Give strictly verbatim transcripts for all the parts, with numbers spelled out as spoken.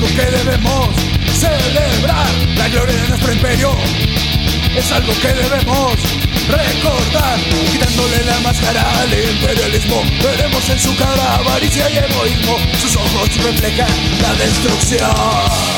que debemos celebrar. La gloria de nuestro imperio es algo que debemos recordar. Quitándole la máscara al imperialismo, veremos en su cara avaricia y egoísmo. Sus ojos reflejan la destrucción.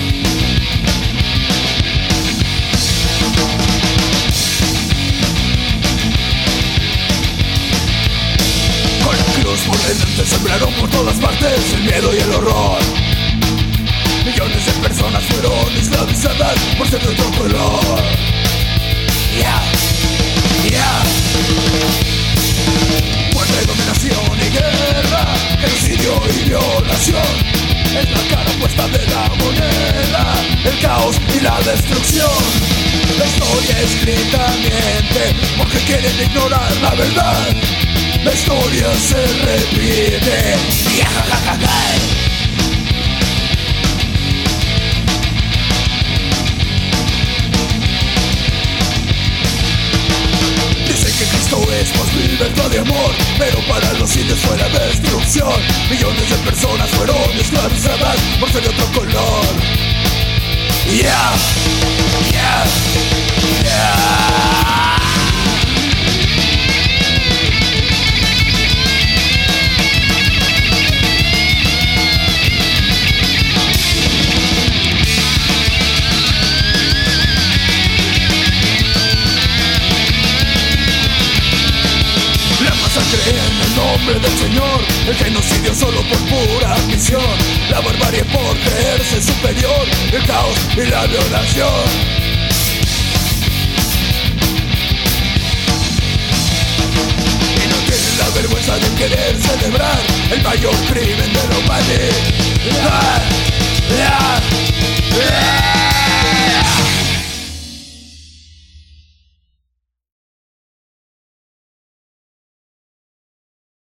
Por delante sembraron por todas partes el miedo y el horror. Millones de personas fueron esclavizadas por ser de otro color. Yeah, yeah. Muerte, dominación y guerra, genocidio y violación. Es la cara opuesta de la moneda, el caos y la destrucción. La historia escrita miente porque quieren ignorar la verdad. La historia se repite. Dicen que Cristo es más libertad de amor, pero para los indios fue la destrucción. Millones de personas fueron esclavizadas por ser de otro color. Yeah, yeah, yeah. En el nombre del Señor, el genocidio solo por pura ambición, la barbarie por creerse superior, el caos y la violación. Y no tienen la vergüenza de querer celebrar el mayor crimen de la humanidad.